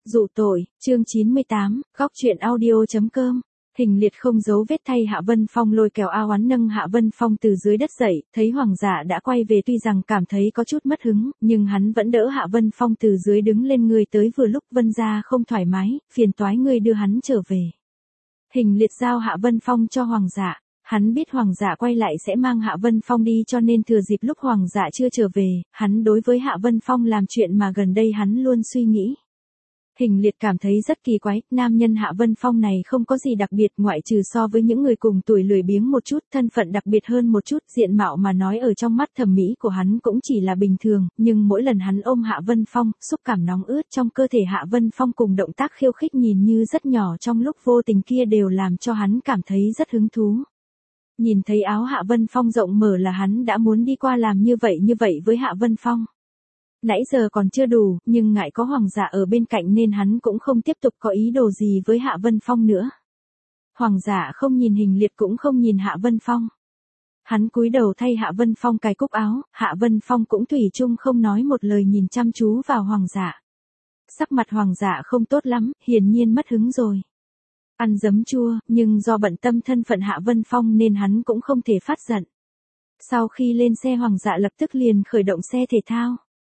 Dụ tội, chương 98, góc truyện audio.com. Hình liệt không giấu vết thay Hạ Vân Phong lôi kéo A Oán nâng Hạ Vân Phong từ dưới đất dậy, thấy hoàng giả đã quay về tuy rằng cảm thấy có chút mất hứng, nhưng hắn vẫn đỡ Hạ Vân Phong từ dưới đứng lên người tới vừa lúc Vân gia không thoải mái, phiền toái người đưa hắn trở về. Hình liệt giao Hạ Vân Phong cho hoàng giả. Hắn biết hoàng giả quay lại sẽ mang Hạ Vân Phong đi cho nên thừa dịp lúc hoàng giả chưa trở về, hắn đối với Hạ Vân Phong làm chuyện mà gần đây hắn luôn suy nghĩ. Hình liệt cảm thấy rất kỳ quái, nam nhân Hạ Vân Phong này không có gì đặc biệt ngoại trừ so với những người cùng tuổi lười biếng một chút, thân phận đặc biệt hơn một chút, diện mạo mà nói ở trong mắt thẩm mỹ của hắn cũng chỉ là bình thường, nhưng mỗi lần hắn ôm Hạ Vân Phong, xúc cảm nóng ướt trong cơ thể Hạ Vân Phong cùng động tác khiêu khích nhìn như rất nhỏ trong lúc vô tình kia đều làm cho hắn cảm thấy rất hứng thú. Nhìn thấy áo Hạ Vân Phong rộng mở là hắn đã muốn đi qua làm như vậy với Hạ Vân Phong. Nãy giờ còn chưa đủ, nhưng ngại có hoàng giả ở bên cạnh nên hắn cũng không tiếp tục có ý đồ gì với Hạ Vân Phong nữa. Hoàng giả không nhìn hình liệt cũng không nhìn Hạ Vân Phong. Hắn cúi đầu thay Hạ Vân Phong cài cúc áo, Hạ Vân Phong cũng thủy chung không nói một lời nhìn chăm chú vào hoàng giả. Sắc mặt hoàng giả không tốt lắm, hiển nhiên mất hứng rồi. Ăn giấm chua, nhưng do bận tâm thân phận Hạ Vân Phong nên hắn cũng không thể phát giận. Sau khi lên xe hoàng dạ lập tức liền khởi động xe thể thao.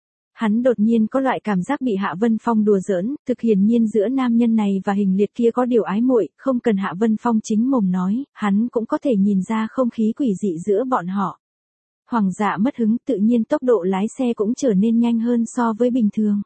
Hắn đột nhiên có loại cảm giác bị Hạ Vân Phong đùa giỡn, thực hiển nhiên giữa nam nhân này và hình liệt kia có điều ái muội, không cần Hạ Vân Phong chính mồm nói, hắn cũng có thể nhìn ra không khí quỷ dị giữa bọn họ. Hoàng dạ mất hứng tự nhiên tốc độ lái xe cũng trở nên nhanh hơn so với bình thường.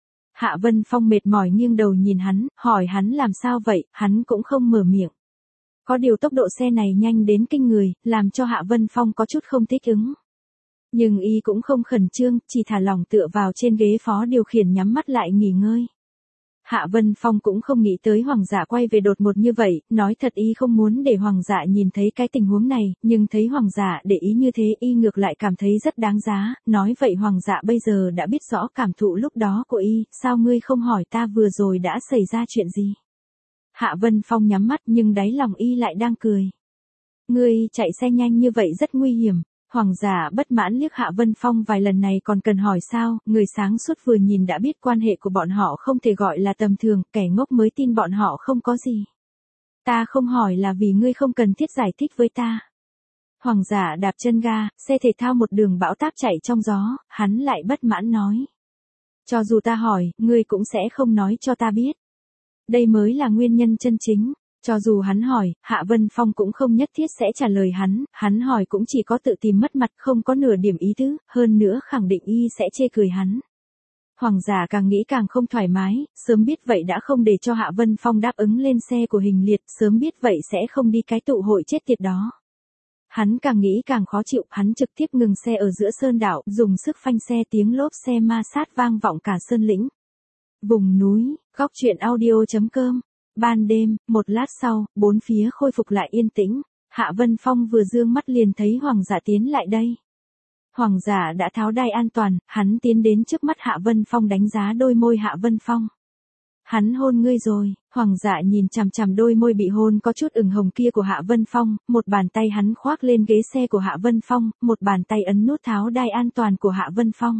Hạ Vân Phong mệt mỏi nghiêng đầu nhìn hắn, hỏi hắn làm sao vậy, hắn cũng không mở miệng. Có điều tốc độ xe này nhanh đến kinh người, làm cho Hạ Vân Phong có chút không thích ứng. Nhưng y cũng không khẩn trương, chỉ thả lỏng tựa vào trên ghế phó điều khiển nhắm mắt lại nghỉ ngơi. Hạ Vân Phong cũng không nghĩ tới hoàng giả quay về đột ngột như vậy, nói thật y không muốn để hoàng giả nhìn thấy cái tình huống này, nhưng thấy hoàng giả để ý như thế y ngược lại cảm thấy rất đáng giá, nói vậy hoàng giả bây giờ đã biết rõ cảm thụ lúc đó của y, sao ngươi không hỏi ta vừa rồi đã xảy ra chuyện gì? Hạ Vân Phong nhắm mắt nhưng đáy lòng y lại đang cười. Ngươi chạy xe nhanh như vậy rất nguy hiểm. Hoàng giả bất mãn liếc Hạ Vân Phong vài lần này còn cần hỏi sao, người sáng suốt vừa nhìn đã biết quan hệ của bọn họ không thể gọi là tầm thường, kẻ ngốc mới tin bọn họ không có gì. Ta không hỏi là vì ngươi không cần thiết giải thích với ta. Hoàng giả đạp chân ga, xe thể thao một đường bão táp chạy trong gió, hắn lại bất mãn nói. Cho dù ta hỏi, ngươi cũng sẽ không nói cho ta biết. Đây mới là nguyên nhân chân chính. Cho dù hắn hỏi, Hạ Vân Phong cũng không nhất thiết sẽ trả lời hắn hỏi cũng chỉ có tự tìm mất mặt không có nửa điểm ý tứ, hơn nữa khẳng định y sẽ chê cười hắn. Hoàng giả càng nghĩ càng không thoải mái, sớm biết vậy đã không để cho Hạ Vân Phong đáp ứng lên xe của hình liệt, sớm biết vậy sẽ không đi cái tụ hội chết tiệt đó. Hắn càng nghĩ càng khó chịu, hắn trực tiếp ngừng xe ở giữa sơn đảo, dùng sức phanh xe tiếng lốp xe ma sát vang vọng cả sơn lĩnh. Vùng núi, góc truyện audio.com. Ban đêm, một lát sau, bốn phía khôi phục lại yên tĩnh, Hạ Vân Phong vừa dương mắt liền thấy hoàng giả tiến lại đây. Hoàng giả đã tháo đai an toàn, hắn tiến đến trước mắt Hạ Vân Phong đánh giá đôi môi Hạ Vân Phong. Hắn hôn ngươi rồi, hoàng giả nhìn chằm chằm đôi môi bị hôn có chút ửng hồng kia của Hạ Vân Phong, một bàn tay hắn khoác lên ghế xe của Hạ Vân Phong, một bàn tay ấn nút tháo đai an toàn của Hạ Vân Phong.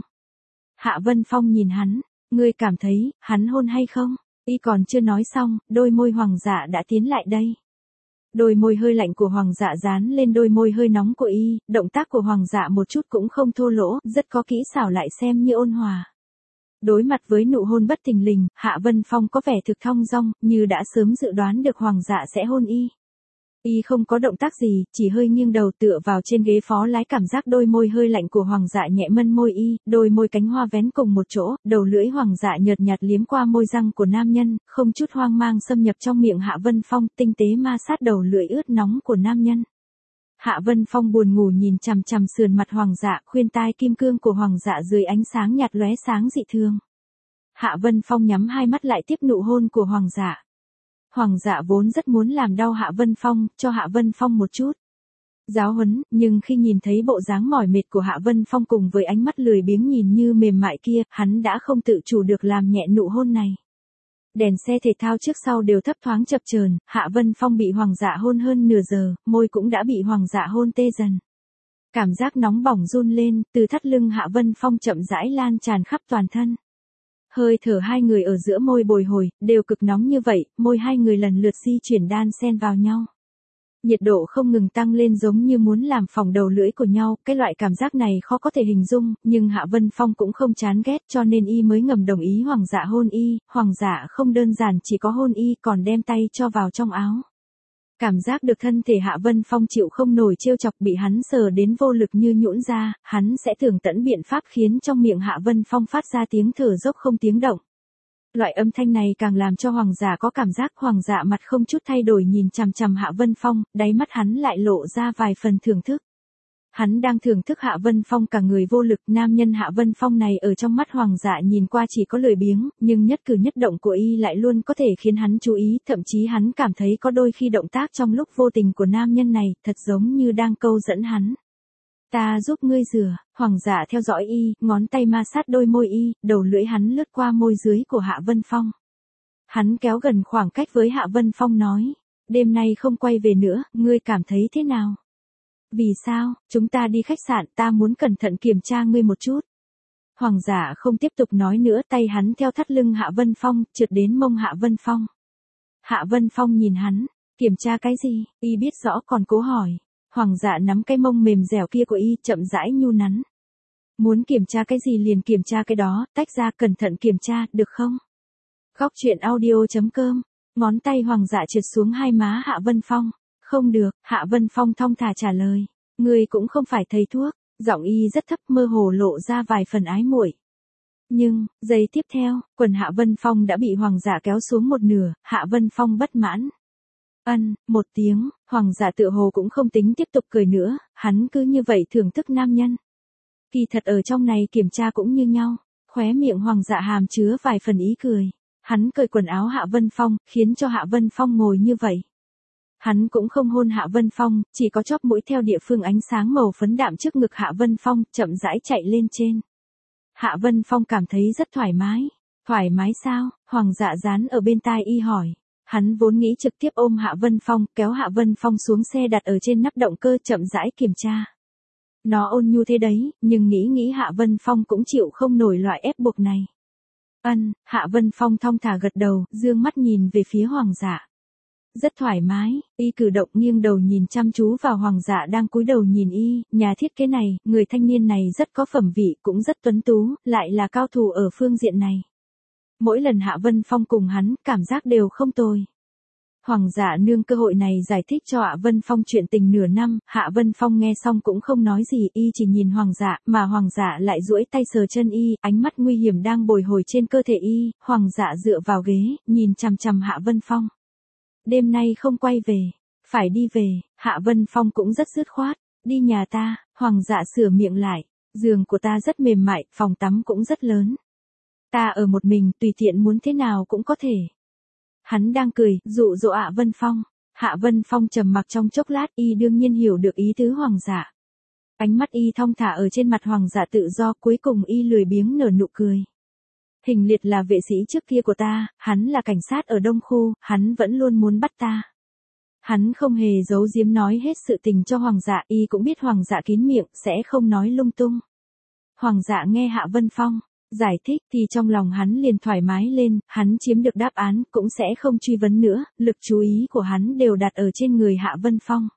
Hạ Vân Phong nhìn hắn, ngươi cảm thấy, hắn hôn hay không? Y còn chưa nói xong, đôi môi hoàng dạ đã tiến lại đây. Đôi môi hơi lạnh của hoàng dạ dán lên đôi môi hơi nóng của y, động tác của hoàng dạ một chút cũng không thô lỗ, rất có kỹ xảo lại xem như ôn hòa. Đối mặt với nụ hôn bất thình lình, Hạ Vân Phong có vẻ thực thong dong, như đã sớm dự đoán được hoàng dạ sẽ hôn y. Y không có động tác gì, chỉ hơi nghiêng đầu tựa vào trên ghế phó lái cảm giác đôi môi hơi lạnh của hoàng dạ nhẹ mân môi y, đôi môi cánh hoa vén cùng một chỗ, đầu lưỡi hoàng dạ nhợt nhạt liếm qua môi răng của nam nhân, không chút hoang mang xâm nhập trong miệng Hạ Vân Phong, tinh tế ma sát đầu lưỡi ướt nóng của nam nhân. Hạ Vân Phong buồn ngủ nhìn chằm chằm sườn mặt hoàng dạ, khuyên tai kim cương của hoàng dạ dưới ánh sáng nhạt lóe sáng dị thường. Hạ Vân Phong nhắm hai mắt lại tiếp nụ hôn của hoàng dạ. Hoàng dạ vốn rất muốn làm đau Hạ Vân Phong, cho Hạ Vân Phong một chút giáo huấn, nhưng khi nhìn thấy bộ dáng mỏi mệt của Hạ Vân Phong cùng với ánh mắt lười biếng nhìn như mềm mại kia, hắn đã không tự chủ được làm nhẹ nụ hôn này. Đèn xe thể thao trước sau đều thấp thoáng chập chờn, Hạ Vân Phong bị hoàng dạ hôn hơn nửa giờ, môi cũng đã bị hoàng dạ hôn tê dần. Cảm giác nóng bỏng run lên, từ thắt lưng Hạ Vân Phong chậm rãi lan tràn khắp toàn thân. Hơi thở hai người ở giữa môi bồi hồi, đều cực nóng như vậy, môi hai người lần lượt di chuyển đan xen vào nhau. Nhiệt độ không ngừng tăng lên giống như muốn làm phỏng đầu lưỡi của nhau, cái loại cảm giác này khó có thể hình dung, nhưng Hạ Vân Phong cũng không chán ghét cho nên y mới ngầm đồng ý Hoàng dạ hôn y, Hoàng dạ không đơn giản chỉ có hôn y còn đem tay cho vào trong áo. Cảm giác được thân thể Hạ Vân Phong chịu không nổi trêu chọc bị hắn sờ đến vô lực như nhũn ra, hắn sẽ thường tận biện pháp khiến trong miệng Hạ Vân Phong phát ra tiếng thở dốc không tiếng động. Loại âm thanh này càng làm cho Hoàng giả có cảm giác Hoàng dạ mặt không chút thay đổi nhìn chằm chằm Hạ Vân Phong, đáy mắt hắn lại lộ ra vài phần thưởng thức. Hắn đang thưởng thức Hạ Vân Phong cả người vô lực, nam nhân Hạ Vân Phong này ở trong mắt Hoàng dạ nhìn qua chỉ có lười biếng, nhưng nhất cử nhất động của y lại luôn có thể khiến hắn chú ý, thậm chí hắn cảm thấy có đôi khi động tác trong lúc vô tình của nam nhân này, thật giống như đang câu dẫn hắn. Ta giúp ngươi rửa, Hoàng dạ theo dõi y, ngón tay ma sát đôi môi y, đầu lưỡi hắn lướt qua môi dưới của Hạ Vân Phong. Hắn kéo gần khoảng cách với Hạ Vân Phong nói, đêm nay không quay về nữa, ngươi cảm thấy thế nào? Vì sao, chúng ta đi khách sạn, ta muốn cẩn thận kiểm tra ngươi một chút. Hoàng giả không tiếp tục nói nữa, tay hắn theo thắt lưng Hạ Vân Phong, trượt đến mông Hạ Vân Phong. Hạ Vân Phong nhìn hắn, kiểm tra cái gì, y biết rõ còn cố hỏi. Hoàng dạ nắm cái mông mềm dẻo kia của y, chậm rãi nhu nắn. Muốn kiểm tra cái gì liền kiểm tra cái đó, tách ra cẩn thận kiểm tra, được không? Góc truyện audio.com, ngón tay Hoàng dạ trượt xuống hai má Hạ Vân Phong. Không được, Hạ Vân Phong thong thả trả lời. Ngươi cũng không phải thầy thuốc, giọng y rất thấp mơ hồ lộ ra vài phần ái muội. Nhưng, giây tiếp theo, quần Hạ Vân Phong đã bị Hoàng giả kéo xuống một nửa, Hạ Vân Phong bất mãn. Một tiếng, Hoàng giả tựa hồ cũng không tính tiếp tục cười nữa, hắn cứ như vậy thưởng thức nam nhân. Kỳ thật ở trong này kiểm tra cũng như nhau, khóe miệng Hoàng giả hàm chứa vài phần ý cười. Hắn cởi quần áo Hạ Vân Phong, khiến cho Hạ Vân Phong ngồi như vậy. Hắn cũng không hôn Hạ Vân Phong, chỉ có chóp mũi theo địa phương ánh sáng màu phấn đạm trước ngực Hạ Vân Phong, chậm rãi chạy lên trên. Hạ Vân Phong cảm thấy rất thoải mái. Thoải mái sao? Hoàng dạ dán ở bên tai y hỏi. Hắn vốn nghĩ trực tiếp ôm Hạ Vân Phong, kéo Hạ Vân Phong xuống xe đặt ở trên nắp động cơ chậm rãi kiểm tra. Nó ôn nhu thế đấy, nhưng nghĩ Hạ Vân Phong cũng chịu không nổi loại ép buộc này. Hạ Vân Phong thong thả gật đầu, dương mắt nhìn về phía Hoàng dạ. Rất thoải mái, y cử động nghiêng đầu nhìn chăm chú vào Hoàng dạ đang cúi đầu nhìn y, nhà thiết kế này, người thanh niên này rất có phẩm vị, cũng rất tuấn tú, lại là cao thủ ở phương diện này. Mỗi lần Hạ Vân Phong cùng hắn, cảm giác đều không tồi. Hoàng dạ nương cơ hội này giải thích cho Hạ Vân Phong chuyện tình nửa năm, Hạ Vân Phong nghe xong cũng không nói gì, y chỉ nhìn Hoàng dạ, mà Hoàng dạ lại duỗi tay sờ chân y, ánh mắt nguy hiểm đang bồi hồi trên cơ thể y, Hoàng dạ dựa vào ghế, nhìn chằm chằm Hạ Vân Phong. Đêm nay không quay về, phải đi về, Hạ Vân Phong cũng rất dứt khoát, đi nhà ta, Hoàng dạ sửa miệng lại, giường của ta rất mềm mại, phòng tắm cũng rất lớn. Ta ở một mình, tùy tiện muốn thế nào cũng có thể. Hắn đang cười, dụ dỗ Hạ Vân Phong. Hạ Vân Phong trầm mặc trong chốc lát, y đương nhiên hiểu được ý tứ Hoàng dạ. Ánh mắt y thong thả ở trên mặt Hoàng dạ tự do, cuối cùng y lười biếng nở nụ cười. Hình Liệt là vệ sĩ trước kia của ta, hắn là cảnh sát ở Đông Khu, hắn vẫn luôn muốn bắt ta. Hắn không hề giấu giếm nói hết sự tình cho Hoàng dạ, y cũng biết Hoàng dạ kín miệng, sẽ không nói lung tung. Hoàng dạ nghe Hạ Vân Phong giải thích thì trong lòng hắn liền thoải mái lên, hắn chiếm được đáp án, cũng sẽ không truy vấn nữa, lực chú ý của hắn đều đặt ở trên người Hạ Vân Phong.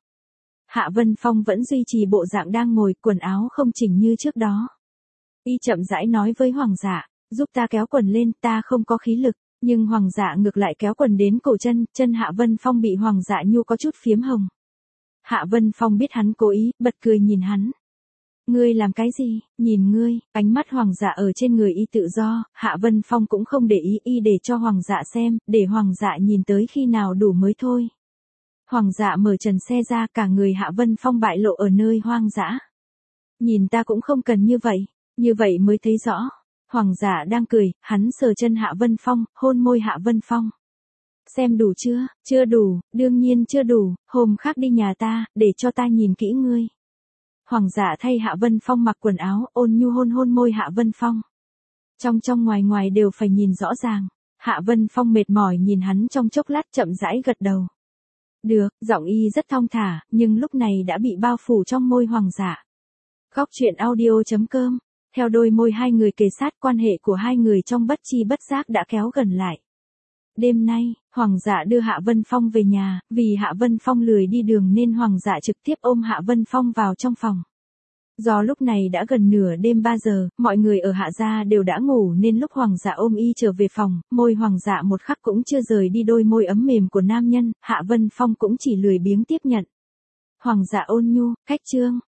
Hạ Vân Phong vẫn duy trì bộ dạng đang ngồi, quần áo không chỉnh như trước đó. Y chậm rãi nói với Hoàng dạ, giúp ta kéo quần lên, ta không có khí lực, nhưng Hoàng dạ ngược lại kéo quần đến cổ chân, chân Hạ Vân Phong bị Hoàng dạ nhu có chút phiếm hồng. Hạ Vân Phong biết hắn cố ý, bật cười nhìn hắn. Ngươi làm cái gì, nhìn ngươi, ánh mắt Hoàng dạ ở trên người y tự do, Hạ Vân Phong cũng không để ý y để cho Hoàng dạ xem, để Hoàng dạ nhìn tới khi nào đủ mới thôi. Hoàng dạ mở trần xe ra, cả người Hạ Vân Phong bại lộ ở nơi hoang dã. Nhìn ta cũng không cần như vậy mới thấy rõ. Hoàng dạ đang cười, hắn sờ chân Hạ Vân Phong, hôn môi Hạ Vân Phong. Xem đủ chưa? Chưa đủ, đương nhiên chưa đủ, hôm khác đi nhà ta, để cho ta nhìn kỹ ngươi. Hoàng dạ thay Hạ Vân Phong mặc quần áo, ôn nhu hôn môi Hạ Vân Phong. Trong ngoài đều phải nhìn rõ ràng. Hạ Vân Phong mệt mỏi nhìn hắn trong chốc lát chậm rãi gật đầu. Được, giọng y rất thong thả, nhưng lúc này đã bị bao phủ trong môi Hoàng dạ. Góc truyện audio.com Theo đôi môi hai người kề sát, quan hệ của hai người trong bất chi bất giác đã kéo gần lại. Đêm nay, Hoàng dạ đưa Hạ Vân Phong về nhà, vì Hạ Vân Phong lười đi đường nên Hoàng dạ trực tiếp ôm Hạ Vân Phong vào trong phòng. Do lúc này đã gần nửa đêm 3 giờ, mọi người ở Hạ gia đều đã ngủ nên lúc Hoàng dạ ôm y trở về phòng, môi Hoàng dạ một khắc cũng chưa rời đi đôi môi ấm mềm của nam nhân, Hạ Vân Phong cũng chỉ lười biếng tiếp nhận. Hoàng dạ ôn nhu, khách trương,